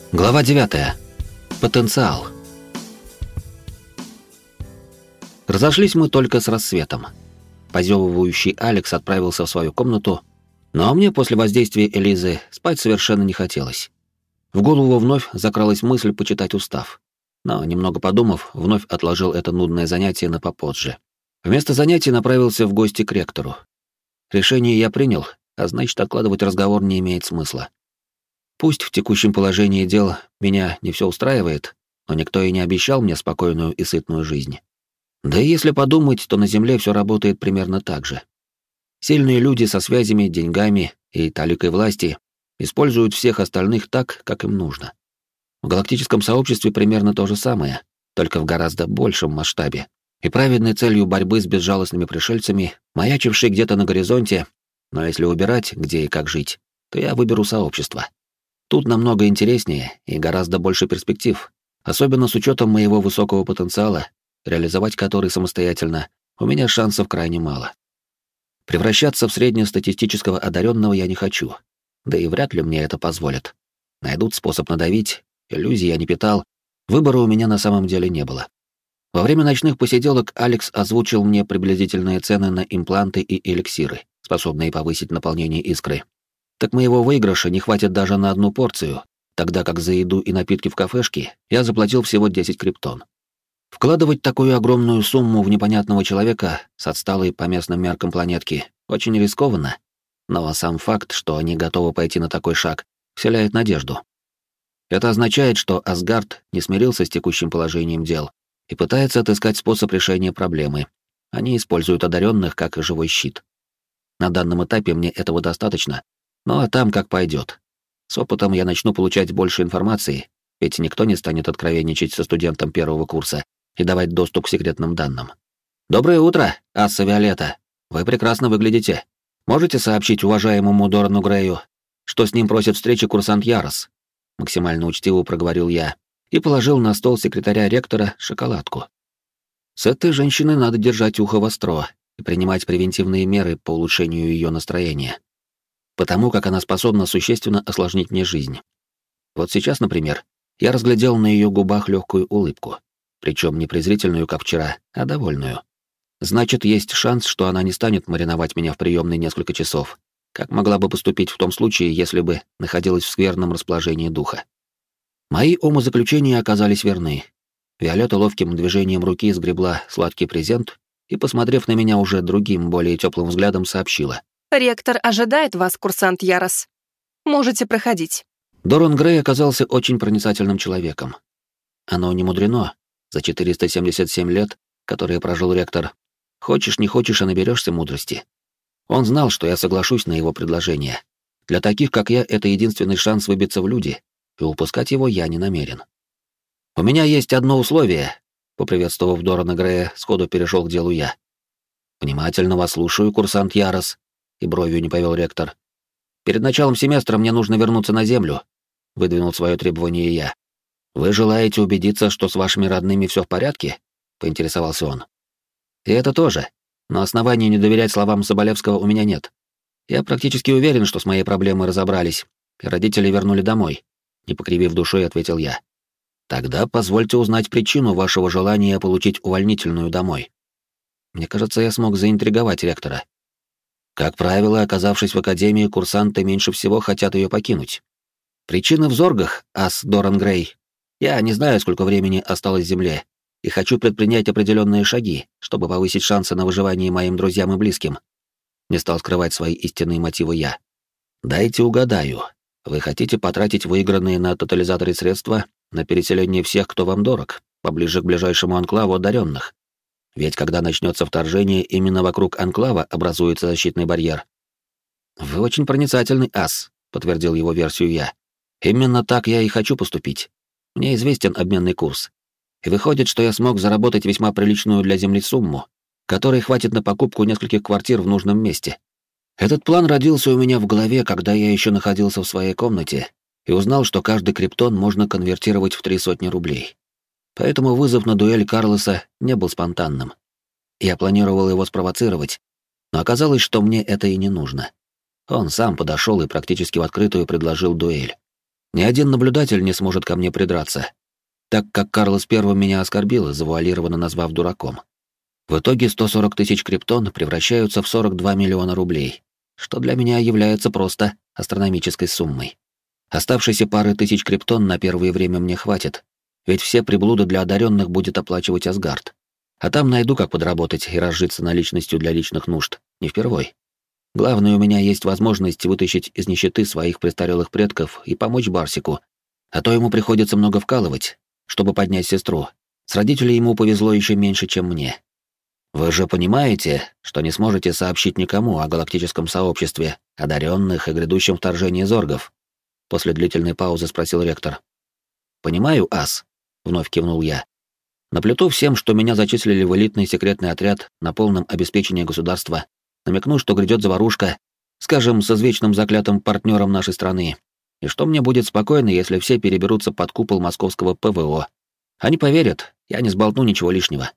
Глава 9. Потенциал. Разошлись мы только с рассветом. Позевывающий Алекс отправился в свою комнату, но мне после воздействия Элизы спать совершенно не хотелось. В голову вновь закралась мысль почитать устав. Но, немного подумав, вновь отложил это нудное занятие на попозже. Вместо занятий направился в гости к ректору. Решение я принял, а значит, откладывать разговор не имеет смысла. Пусть в текущем положении дел меня не все устраивает, но никто и не обещал мне спокойную и сытную жизнь. Да и если подумать, то на Земле все работает примерно так же. Сильные люди со связями, деньгами и таликой власти используют всех остальных так, как им нужно. В галактическом сообществе примерно то же самое, только в гораздо большем масштабе. И праведной целью борьбы с безжалостными пришельцами, маячившей где-то на горизонте, но если убирать, где и как жить, то я выберу сообщество. Тут намного интереснее и гораздо больше перспектив, особенно с учетом моего высокого потенциала, реализовать который самостоятельно у меня шансов крайне мало. Превращаться в среднестатистического одаренного я не хочу, да и вряд ли мне это позволят. Найдут способ надавить, иллюзий я не питал, выбора у меня на самом деле не было. Во время ночных посиделок Алекс озвучил мне приблизительные цены на импланты и эликсиры, способные повысить наполнение искры. Так моего выигрыша не хватит даже на одну порцию, тогда как за еду и напитки в кафешке я заплатил всего 10 криптон. Вкладывать такую огромную сумму в непонятного человека с отсталой по местным меркам планетки очень рискованно, но сам факт, что они готовы пойти на такой шаг, вселяет надежду. Это означает, что Асгард не смирился с текущим положением дел и пытается отыскать способ решения проблемы. Они используют одаренных как живой щит. На данном этапе мне этого достаточно. Ну а там как пойдет. С опытом я начну получать больше информации, ведь никто не станет откровенничать со студентом первого курса и давать доступ к секретным данным. «Доброе утро, Асса Виолетта. Вы прекрасно выглядите. Можете сообщить уважаемому Дорану Грею, что с ним просит встречи курсант Ярос?» Максимально учтиво проговорил я и положил на стол секретаря ректора шоколадку. С этой женщиной надо держать ухо востро и принимать превентивные меры по улучшению ее настроения, потому как она способна существенно осложнить мне жизнь. Вот сейчас, например, я разглядел на ее губах легкую улыбку, причем не презрительную, как вчера, а довольную. Значит, есть шанс, что она не станет мариновать меня в приемной несколько часов, как могла бы поступить в том случае, если бы находилась в скверном расположении духа. Мои умозаключения оказались верны. Виолетта ловким движением руки сгребла сладкий презент и, посмотрев на меня уже другим, более теплым взглядом, сообщила: «Ректор ожидает вас, курсант Ярос. Можете проходить». Доран Грей оказался очень проницательным человеком. Оно не мудрено. За 477 лет, которые прожил ректор, хочешь не хочешь, а наберешься мудрости. Он знал, что я соглашусь на его предложение. Для таких, как я, это единственный шанс выбиться в люди, и упускать его я не намерен. «У меня есть одно условие», — поприветствовав Дорана Грея, сходу перешел к делу я. «Внимательно вас слушаю, курсант Ярос», — и бровью не повел ректор. «Перед началом семестра мне нужно вернуться на Землю», — выдвинул свое требование я. «Вы желаете убедиться, что с вашими родными все в порядке?» — поинтересовался он. «И это тоже, но оснований не доверять словам Соболевского у меня нет. Я практически уверен, что с моей проблемой разобрались, и родители вернули домой», — не покривив душой, ответил я. «Тогда позвольте узнать причину вашего желания получить увольнительную домой». Мне кажется, я смог заинтриговать ректора. Как правило, оказавшись в академии, курсанты меньше всего хотят ее покинуть. Причина в зоргах, ас Доран Грей. Я не знаю, сколько времени осталось Земле, и хочу предпринять определенные шаги, чтобы повысить шансы на выживание моим друзьям и близким. Не стал скрывать свои истинные мотивы я. Дайте угадаю. Вы хотите потратить выигранные на тотализаторе средства на переселение всех, кто вам дорог, поближе к ближайшему анклаву одаренных. Ведь когда начнется вторжение, именно вокруг анклава образуется защитный барьер. «Вы очень проницательный ас», — подтвердил его версию я. «Именно так я и хочу поступить. Мне известен обменный курс. И выходит, что я смог заработать весьма приличную для Земли сумму, которой хватит на покупку нескольких квартир в нужном месте. Этот план родился у меня в голове, когда я еще находился в своей комнате и узнал, что каждый криптон можно конвертировать в 300 рублей. Поэтому вызов на дуэль Карлоса не был спонтанным. Я планировал его спровоцировать, но оказалось, что мне это и не нужно. Он сам подошел и практически в открытую предложил дуэль. Ни один наблюдатель не сможет ко мне придраться, так как Карлос I меня оскорбил, завуалированно назвав дураком. В итоге 140 тысяч криптон превращаются в 42 миллиона рублей, что для меня является просто астрономической суммой. Оставшейся пары тысяч криптон на первое время мне хватит, ведь все приблуды для одаренных будет оплачивать Асгард. А там найду, как подработать и разжиться наличностью для личных нужд, не впервой. Главное, у меня есть возможность вытащить из нищеты своих престарелых предков и помочь Барсику, а то ему приходится много вкалывать, чтобы поднять сестру. С родителей ему повезло еще меньше, чем мне. Вы же понимаете, что не сможете сообщить никому о галактическом сообществе, одаренных и грядущем вторжении зоргов? После длительной паузы спросил ректор. «Понимаю, ас», — вновь кивнул я. «Наплету всем, что меня зачислили в элитный секретный отряд на полном обеспечении государства, намекну, что грядет заварушка, скажем, с извечным заклятым партнером нашей страны, и что мне будет спокойно, если все переберутся под купол московского ПВО. Они поверят, я не сболтну ничего лишнего».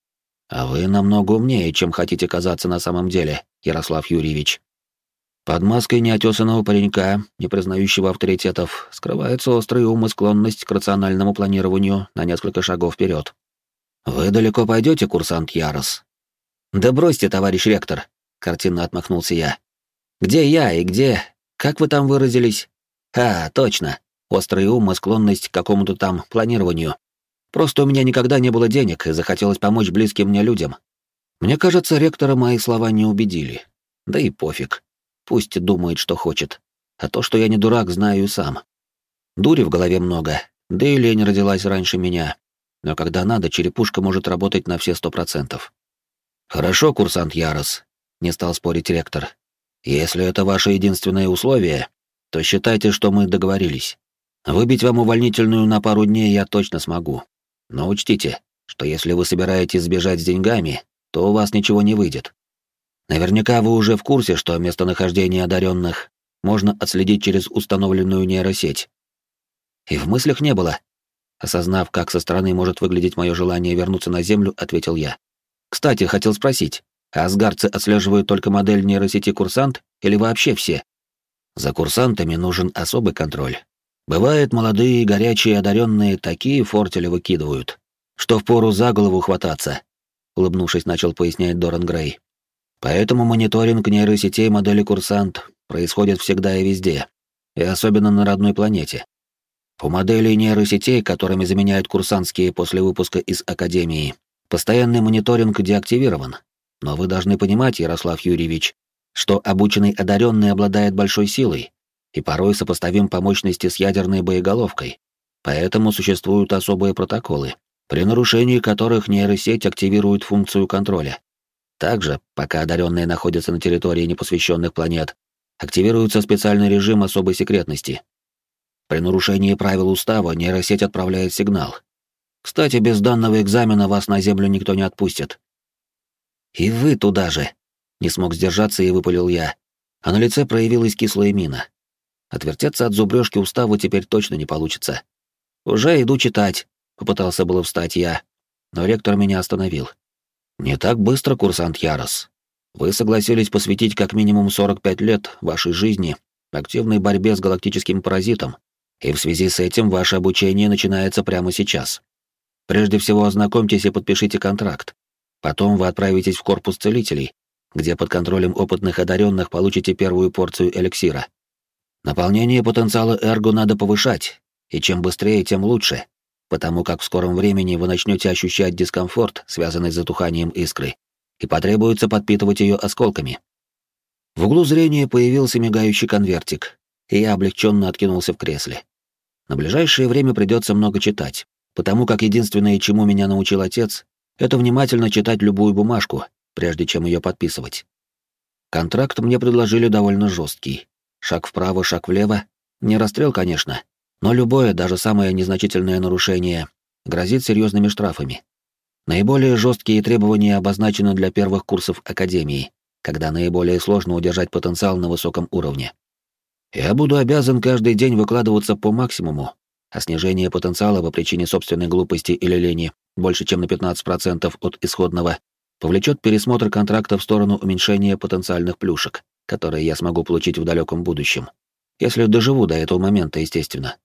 «А вы намного умнее, чем хотите казаться на самом деле, Ярослав Юрьевич. Под маской неотесанного паренька, не признающего авторитетов, скрывается острый ум и склонность к рациональному планированию на несколько шагов вперед. Вы далеко пойдете, курсант Ярос?» «Да бросьте, товарищ ректор», — картинно отмахнулся я. «Где я и где... Как вы там выразились? А, точно. Острый ум и склонность к какому-то там планированию. Просто у меня никогда не было денег, и захотелось помочь близким мне людям. Мне кажется, ректора мои слова не убедили. Да и пофиг. Пусть думает, что хочет. А то, что я не дурак, знаю и сам. Дури в голове много, да и лень родилась раньше меня. Но когда надо, черепушка может работать на все 100%. «Хорошо, курсант Ярос», — не стал спорить ректор. «Если это ваше единственное условие, то считайте, что мы договорились. Выбить вам увольнительную на пару дней я точно смогу. Но учтите, что если вы собираетесь сбежать с деньгами, то у вас ничего не выйдет. Наверняка вы уже в курсе, что местонахождение одаренных можно отследить через установленную нейросеть. И в мыслях не было. Осознав, как со стороны может выглядеть мое желание вернуться на Землю, ответил я. Кстати, хотел спросить, а асгардцы отслеживают только модель нейросети «Курсант» или вообще все? За курсантами нужен особый контроль. Бывает, молодые, горячие, одаренные такие фортели выкидывают, что впору за голову хвататься, улыбнувшись, начал пояснять Доран Грей. Поэтому мониторинг нейросетей модели «Курсант» происходит всегда и везде, и особенно на родной планете. У моделей нейросетей, которыми заменяют курсантские после выпуска из Академии, постоянный мониторинг деактивирован. Но вы должны понимать, Ярослав Юрьевич, что обученный одаренный обладает большой силой и порой сопоставим по мощности с ядерной боеголовкой. Поэтому существуют особые протоколы, при нарушении которых нейросеть активирует функцию контроля. Также, пока одаренные находятся на территории непосвященных планет, активируется специальный режим особой секретности. При нарушении правил устава нейросеть отправляет сигнал. Кстати, без данного экзамена вас на Землю никто не отпустит. «И вы туда же!» — не смог сдержаться и выпалил я, а на лице проявилась кислая мина. Отвертеться от зубрёжки устава теперь точно не получится. «Уже иду читать», — попытался было встать я, но ректор меня остановил. «Не так быстро, курсант Ярос. Вы согласились посвятить как минимум 45 лет вашей жизни активной борьбе с галактическим паразитом, и в связи с этим ваше обучение начинается прямо сейчас. Прежде всего ознакомьтесь и подпишите контракт. Потом вы отправитесь в корпус целителей, где под контролем опытных одаренных получите первую порцию эликсира. Наполнение потенциала эрго надо повышать, и чем быстрее, тем лучше, потому как в скором времени вы начнете ощущать дискомфорт, связанный с затуханием искры, и потребуется подпитывать ее осколками». В углу зрения появился мигающий конвертик, и я облегченно откинулся в кресле. На ближайшее время придется много читать, потому как единственное, чему меня научил отец, это внимательно читать любую бумажку, прежде чем ее подписывать. Контракт мне предложили довольно жесткий. Шаг вправо, шаг влево. Не расстрел, конечно, но любое, даже самое незначительное нарушение грозит серьезными штрафами. Наиболее жесткие требования обозначены для первых курсов Академии, когда наиболее сложно удержать потенциал на высоком уровне. Я буду обязан каждый день выкладываться по максимуму, а снижение потенциала по причине собственной глупости или лени больше чем на 15% от исходного повлечет пересмотр контракта в сторону уменьшения потенциальных плюшек, которые я смогу получить в далеком будущем. Если доживу до этого момента, естественно.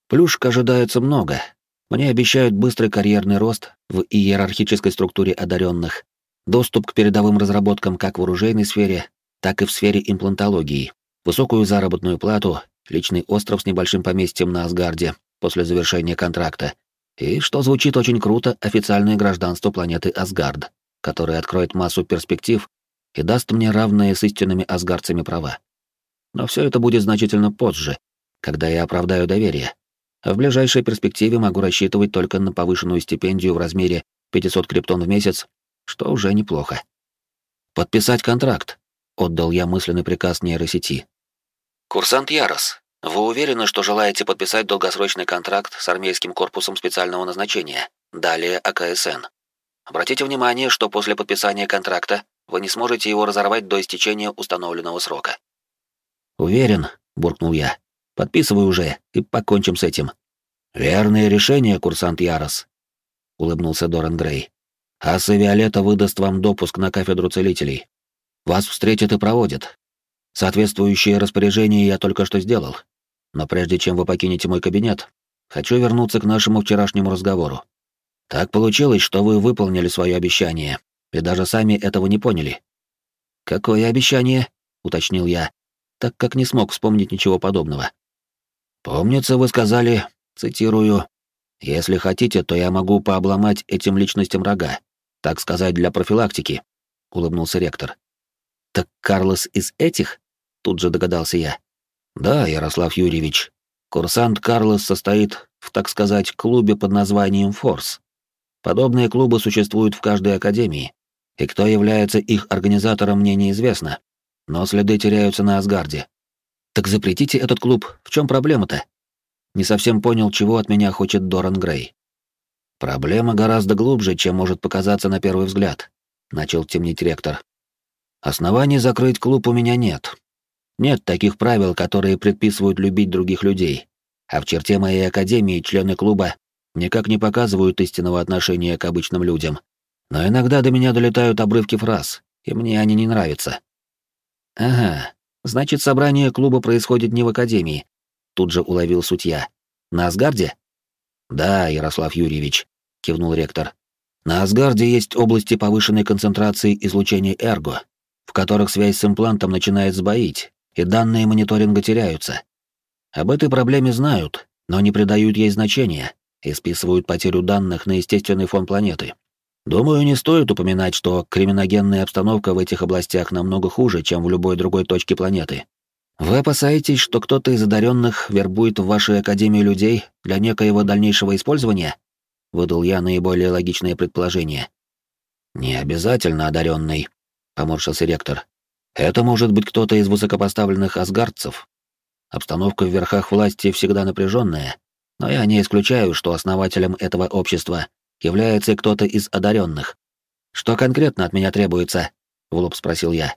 Плюшек ожидается много. Мне обещают быстрый карьерный рост в иерархической структуре одаренных, доступ к передовым разработкам как в оружейной сфере, так и в сфере имплантологии, высокую заработную плату, личный остров с небольшим поместьем на Асгарде после завершения контракта и, что звучит очень круто, официальное гражданство планеты Асгард, которое откроет массу перспектив и даст мне равные с истинными асгардцами права. Но все это будет значительно позже, когда я оправдаю доверие. А в ближайшей перспективе могу рассчитывать только на повышенную стипендию в размере 500 криптон в месяц, что уже неплохо. «Подписать контракт», — отдал я мысленный приказ нейросети. «Курсант Ярос, вы уверены, что желаете подписать долгосрочный контракт с армейским корпусом специального назначения, далее АКСН? Обратите внимание, что после подписания контракта вы не сможете его разорвать до истечения установленного срока». «Уверен», — буркнул я. «Подписывай уже и покончим с этим». «Верное решение, курсант Ярос», — улыбнулся Доран Грей. «Аса Виолетта выдаст вам допуск на кафедру целителей. Вас встретят и проводят. Соответствующее распоряжение я только что сделал. Но прежде чем вы покинете мой кабинет, хочу вернуться к нашему вчерашнему разговору. Так получилось, что вы выполнили свое обещание, и даже сами этого не поняли». «Какое обещание?» — уточнил я, так как не смог вспомнить ничего подобного. «Помнится, вы сказали, цитирую, «Если хотите, то я могу пообломать этим личностям рога, так сказать, для профилактики», — улыбнулся ректор. «Так Карлос из этих?» — тут же догадался я. «Да, Ярослав Юрьевич. Курсант Карлос состоит в, так сказать, клубе под названием «Форс». Подобные клубы существуют в каждой академии, и кто является их организатором, мне неизвестно, но следы теряются на Асгарде. Так запретите этот клуб, в чем проблема-то?» Не совсем понял, чего от меня хочет Доран Грей. «Проблема гораздо глубже, чем может показаться на первый взгляд», — начал темнить ректор. «Оснований закрыть клуб у меня нет. Нет таких правил, которые предписывают любить других людей. А в черте моей академии члены клуба никак не показывают истинного отношения к обычным людям. Но иногда до меня долетают обрывки фраз, и мне они не нравятся». «Ага, значит, собрание клуба происходит не в академии», — тут же уловил суть я. «На Асгарде?» «Да, Ярослав Юрьевич», — кивнул ректор. «На Асгарде есть области повышенной концентрации излучения эрго, в которых связь с имплантом начинает сбоить, и данные мониторинга теряются. Об этой проблеме знают, но не придают ей значения и списывают потерю данных на естественный фон планеты. Думаю, не стоит упоминать, что криминогенная обстановка в этих областях намного хуже, чем в любой другой точке планеты. Вы опасаетесь, что кто-то из одаренных вербует в вашей академии людей для некоего дальнейшего использования?» — выдал я наиболее логичное предположение. «Не обязательно одаренный», — поморщился ректор. «Это может быть кто-то из высокопоставленных асгардцев. Обстановка в верхах власти всегда напряженная, но я не исключаю, что основателем этого общества является кто-то из одаренных. Что конкретно от меня требуется?» — в лоб спросил я.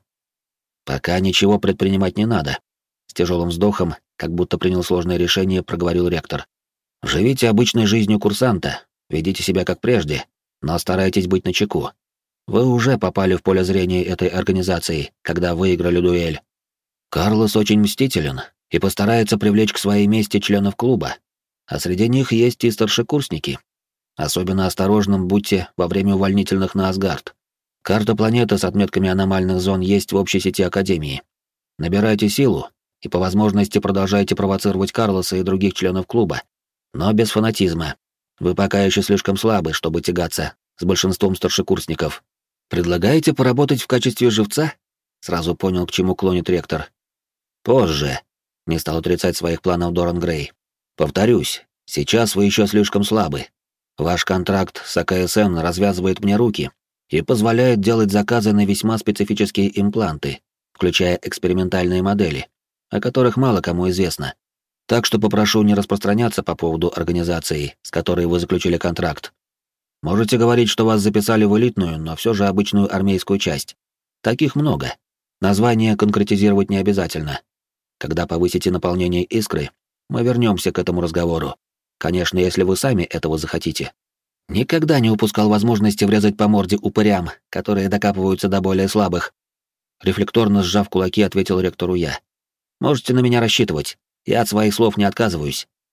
«Пока ничего предпринимать не надо», — с тяжелым вздохом, как будто принял сложное решение, проговорил ректор. «Живите обычной жизнью курсанта, ведите себя как прежде, но старайтесь быть начеку. Вы уже попали в поле зрения этой организации, когда выиграли дуэль. Карлос очень мстителен и постарается привлечь к своей мести членов клуба, а среди них есть и старшекурсники. Особенно осторожным будьте во время увольнительных на Асгард. Карта планеты с отметками аномальных зон есть в общей сети Академии. Набирайте силу и по возможности продолжайте провоцировать Карлоса и других членов клуба, но без фанатизма. Вы пока еще слишком слабы, чтобы тягаться с большинством старшекурсников. Предлагаете поработать в качестве живца?» Сразу понял, к чему клонит ректор. «Позже», — не стал отрицать своих планов Доран Грей. «Повторюсь, сейчас вы еще слишком слабы. Ваш контракт с АКСН развязывает мне руки и позволяет делать заказы на весьма специфические импланты, включая экспериментальные модели, о которых мало кому известно. Так что попрошу не распространяться по поводу организации, с которой вы заключили контракт. Можете говорить, что вас записали в элитную, но все же обычную армейскую часть. Таких много. Название конкретизировать не обязательно. Когда повысите наполнение искры, мы вернемся к этому разговору. Конечно, если вы сами этого захотите». Никогда не упускал возможности врезать по морде упырям, которые докапываются до более слабых. Рефлекторно сжав кулаки, ответил ректору я. «Можете на меня рассчитывать. Я от своих слов не отказываюсь».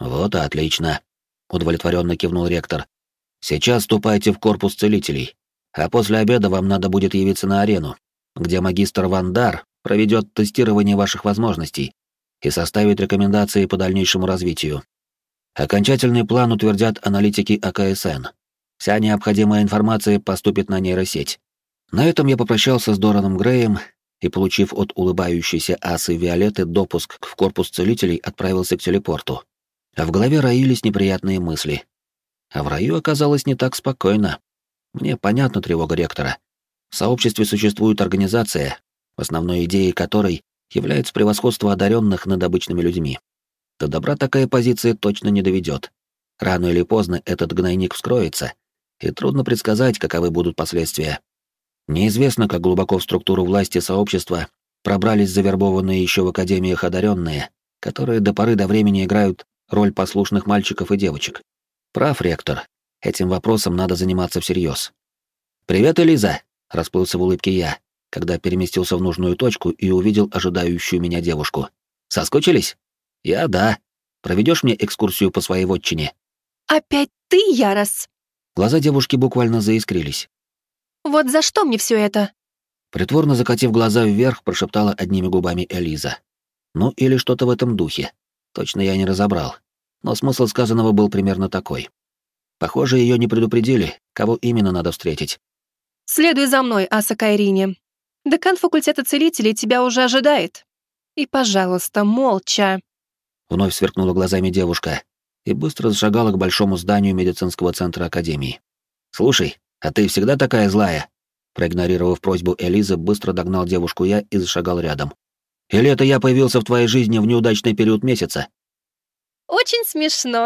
Вот и отлично, удовлетворенно кивнул ректор. Сейчас ступайте в корпус целителей, а после обеда вам надо будет явиться на арену, где магистр Вандар проведет тестирование ваших возможностей и составит рекомендации по дальнейшему развитию. Окончательный план утвердят аналитики АКСН. Вся необходимая информация поступит на нейросеть. На этом я попрощался с Дораном Греем и, получив от улыбающейся асы Виолетты допуск в корпус целителей, отправился к телепорту. А в голове роились неприятные мысли. А в раю оказалось не так спокойно. Мне понятна тревога ректора. В сообществе существует организация, основной идеей которой является превосходство одаренных над обычными людьми. До добра такая позиция точно не доведет. Рано или поздно этот гнойник вскроется, и трудно предсказать, каковы будут последствия. Неизвестно, как глубоко в структуру власти сообщества пробрались завербованные еще в академиях одаренные, которые до поры до времени играют роль послушных мальчиков и девочек. Прав ректор, этим вопросом надо заниматься всерьез. «Привет, Элиза!» — расплылся в улыбке я, когда переместился в нужную точку и увидел ожидающую меня девушку. «Соскучились?» «Я — да. Проведешь мне экскурсию по своей вотчине?» «Опять ты, Ярос?» Глаза девушки буквально заискрились. «Вот за что мне все это?» Притворно закатив глаза вверх, прошептала одними губами Элиза. Ну или что-то в этом духе. Точно я не разобрал. Но смысл сказанного был примерно такой. Похоже, ее не предупредили, кого именно надо встретить. «Следуй за мной, Аса Кайрине. Декан факультета целителей тебя уже ожидает. И, пожалуйста, молча». Вновь сверкнула глазами девушка и быстро зашагала к большому зданию медицинского центра Академии. «Слушай, а ты всегда такая злая?» Проигнорировав просьбу Элизы, быстро догнал девушку я и зашагал рядом. «Или это я появился в твоей жизни в неудачный период месяца?» «Очень смешно,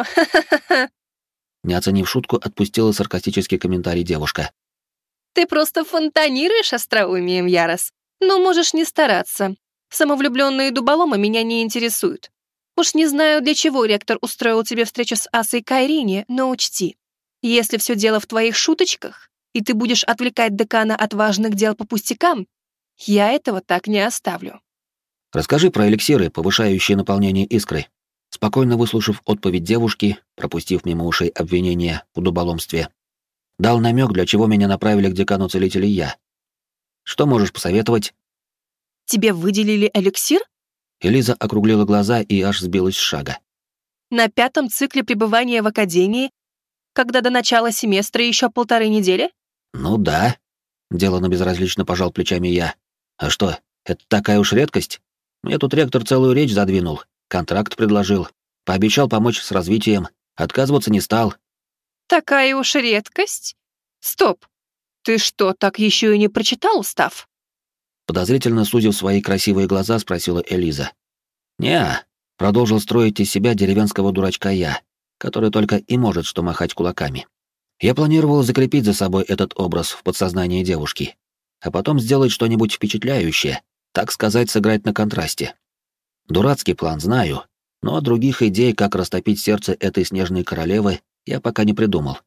Не оценив шутку, отпустила саркастический комментарий девушка. Ты просто фонтанируешь остроумием, Ярос. Но можешь не стараться. Самовлюбленные дуболомы меня не интересуют. Уж не знаю, для чего ректор устроил тебе встречу с Асой Кайрине, но учти, если все дело в твоих шуточках, и ты будешь отвлекать декана от важных дел по пустякам, я этого так не оставлю». «Расскажи про эликсиры, повышающие наполнение искры». Спокойно выслушав отповедь девушки, пропустив мимо ушей обвинения в дуболомстве, дал намек, для чего меня направили к декану целителей я. «Что можешь посоветовать?» «Тебе выделили эликсир?» Элиза округлила глаза и аж сбилась с шага. «На 5-м цикле пребывания в академии, когда до начала семестра еще 1,5 недели?» «Ну да», — делано безразлично пожал плечами я. «А что, это такая уж редкость? Мне тут ректор целую речь задвинул, контракт предложил, пообещал помочь с развитием, отказываться не стал». «Такая уж редкость? Стоп! Ты что, так еще и не прочитал устав?» Подозрительно сузив свои красивые глаза, спросила Элиза. «Не-а», продолжил строить из себя деревенского дурачка я, который только и может что махать кулаками. Я планировал закрепить за собой этот образ в подсознании девушки, а потом сделать что-нибудь впечатляющее, так сказать, сыграть на контрасте. Дурацкий план, знаю, но других идей, как растопить сердце этой снежной королевы, я пока не придумал.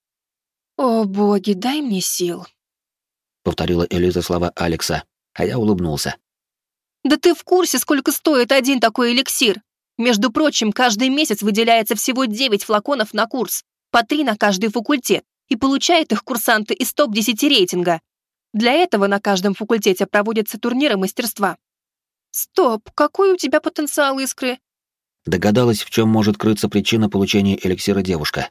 «О, боги, дай мне сил», — повторила Элиза слова Алекса, а я улыбнулся. «Да ты в курсе, сколько стоит один такой эликсир? Между прочим, каждый месяц выделяется всего 9 флаконов на курс, по 3 на каждый факультет, и получают их курсанты из топ-10 рейтинга. Для этого на каждом факультете проводятся турниры мастерства». «Стоп, какой у тебя потенциал искры?» Догадалась, в чем может крыться причина получения эликсира девушка.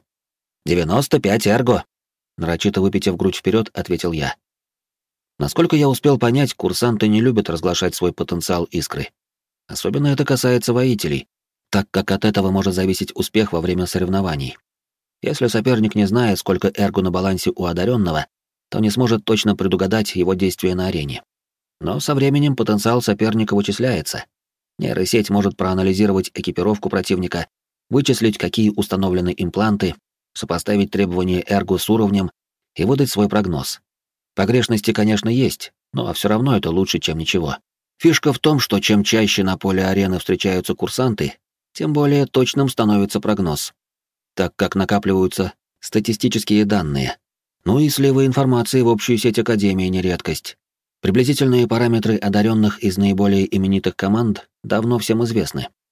95 эрго. Нарочито выпитив грудь вперед, ответил я. Насколько я успел понять, курсанты не любят разглашать свой потенциал искры. Особенно это касается воителей, так как от этого может зависеть успех во время соревнований. Если соперник не знает, сколько эрго на балансе у одаренного, то не сможет точно предугадать его действия на арене. Но со временем потенциал соперника вычисляется. Нейросеть может проанализировать экипировку противника, вычислить, какие установлены импланты, сопоставить требования эрго с уровнем и выдать свой прогноз. Погрешности, конечно, есть, но все равно это лучше, чем ничего. Фишка в том, что чем чаще на поле арены встречаются курсанты, тем более точным становится прогноз, так как накапливаются статистические данные. Ну и сливы информации в общую сеть Академии не редкость. Приблизительные параметры одаренных из наиболее именитых команд давно всем известны.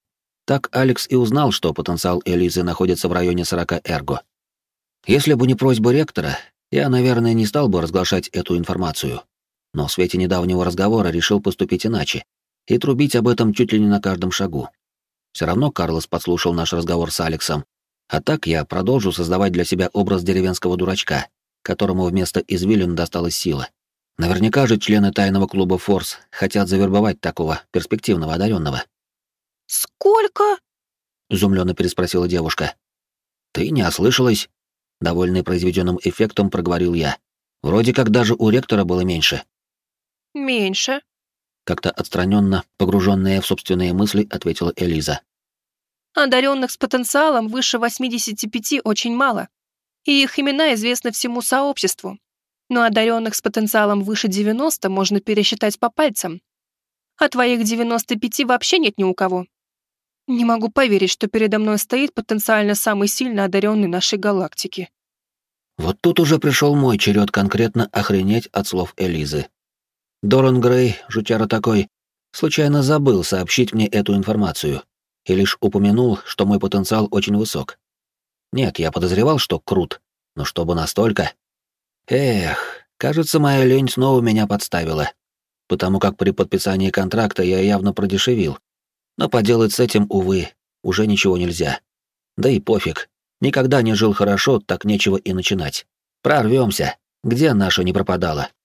Так Алекс и узнал, что потенциал Элизы находится в районе 40 эрго. Если бы не просьба ректора, я, наверное, не стал бы разглашать эту информацию. Но в свете недавнего разговора решил поступить иначе и трубить об этом чуть ли не на каждом шагу. Все равно Карлос подслушал наш разговор с Алексом, а так я продолжу создавать для себя образ деревенского дурачка, которому вместо извилин досталась сила. Наверняка же члены тайного клуба «Форс» хотят завербовать такого перспективного одаренного. «Сколько?» — изумленно переспросила девушка. «Ты не ослышалась?» — довольный произведенным эффектом проговорил я. «Вроде как даже у ректора было меньше». «Меньше», — как-то отстраненно, погруженная в собственные мысли, ответила Элиза. одаренных с потенциалом выше 85 очень мало, и их имена известны всему сообществу. Но одаренных с потенциалом выше 90 можно пересчитать по пальцам. А твоих 95 вообще нет ни у кого. Не могу поверить, что передо мной стоит потенциально самый сильно одаренный нашей галактики». Вот тут уже пришел мой черед конкретно охренеть от слов Элизы. Доран Грей, жутяра такой, случайно забыл сообщить мне эту информацию и лишь упомянул, что мой потенциал очень высок. Нет, я подозревал, что крут, но чтобы настолько... Эх, кажется, моя лень снова меня подставила, потому как при подписании контракта я явно продешевил. Но поделать с этим, увы, уже ничего нельзя. Да и пофиг. Никогда не жил хорошо, так нечего и начинать. Прорвемся. Где наша не пропадала?